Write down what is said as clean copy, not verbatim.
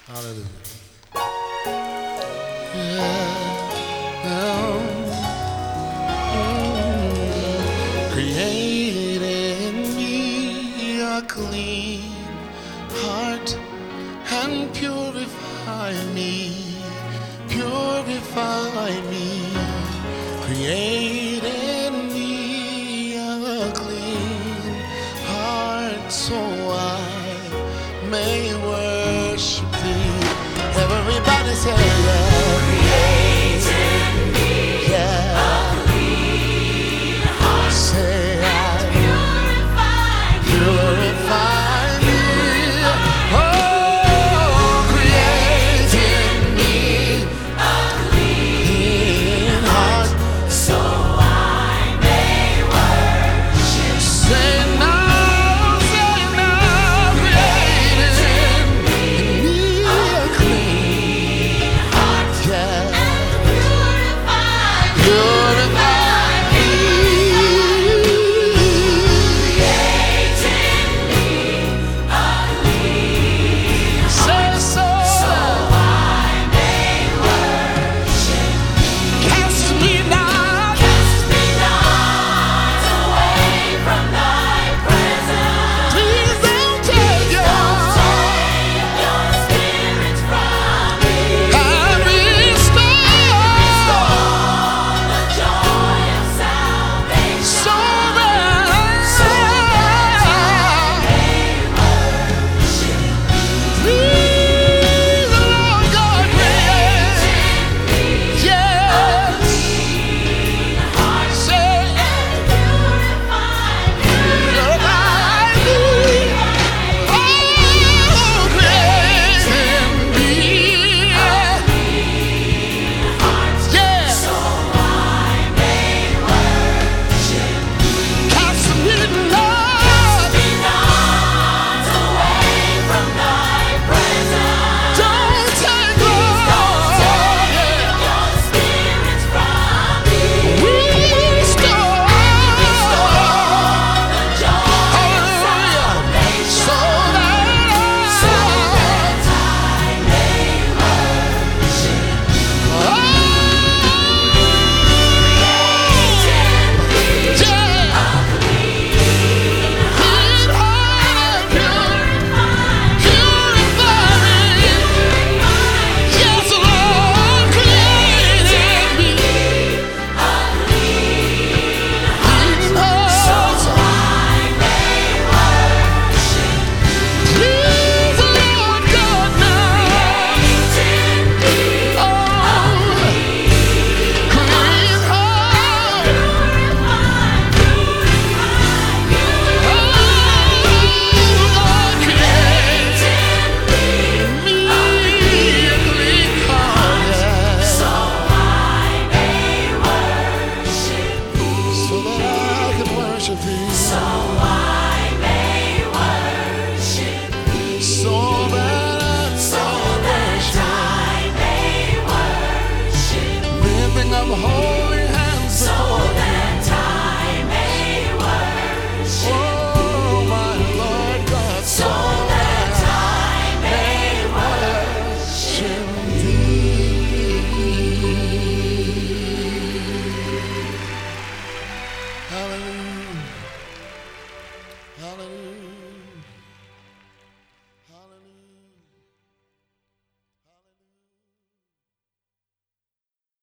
Hallelujah. Create in me a clean heart and purify me, purify me. Create in me a clean heart so I may worship thee. Everybody say yeah. Create in me Yeah. a clean heart Say and purify me. purify me. Oh, create in me A clean clean heart. so I may worship. Say now, create in me a clean Heart yeah. and purify me. Purify me. Create in me a clean Say so. so I may worship. Cast me not. Cast me not away from thy presence. Please don't take your Your spirit from me. and restore The joy of salvation. so that please, Lord God, create yes. Say purify me. Oh, create in me. Yeah. Cast me not. Don't take Lord. Restore. Hallelujah. So that holy hands oh my Lord God, so that I may worship thee. Hallelujah. Hallelujah.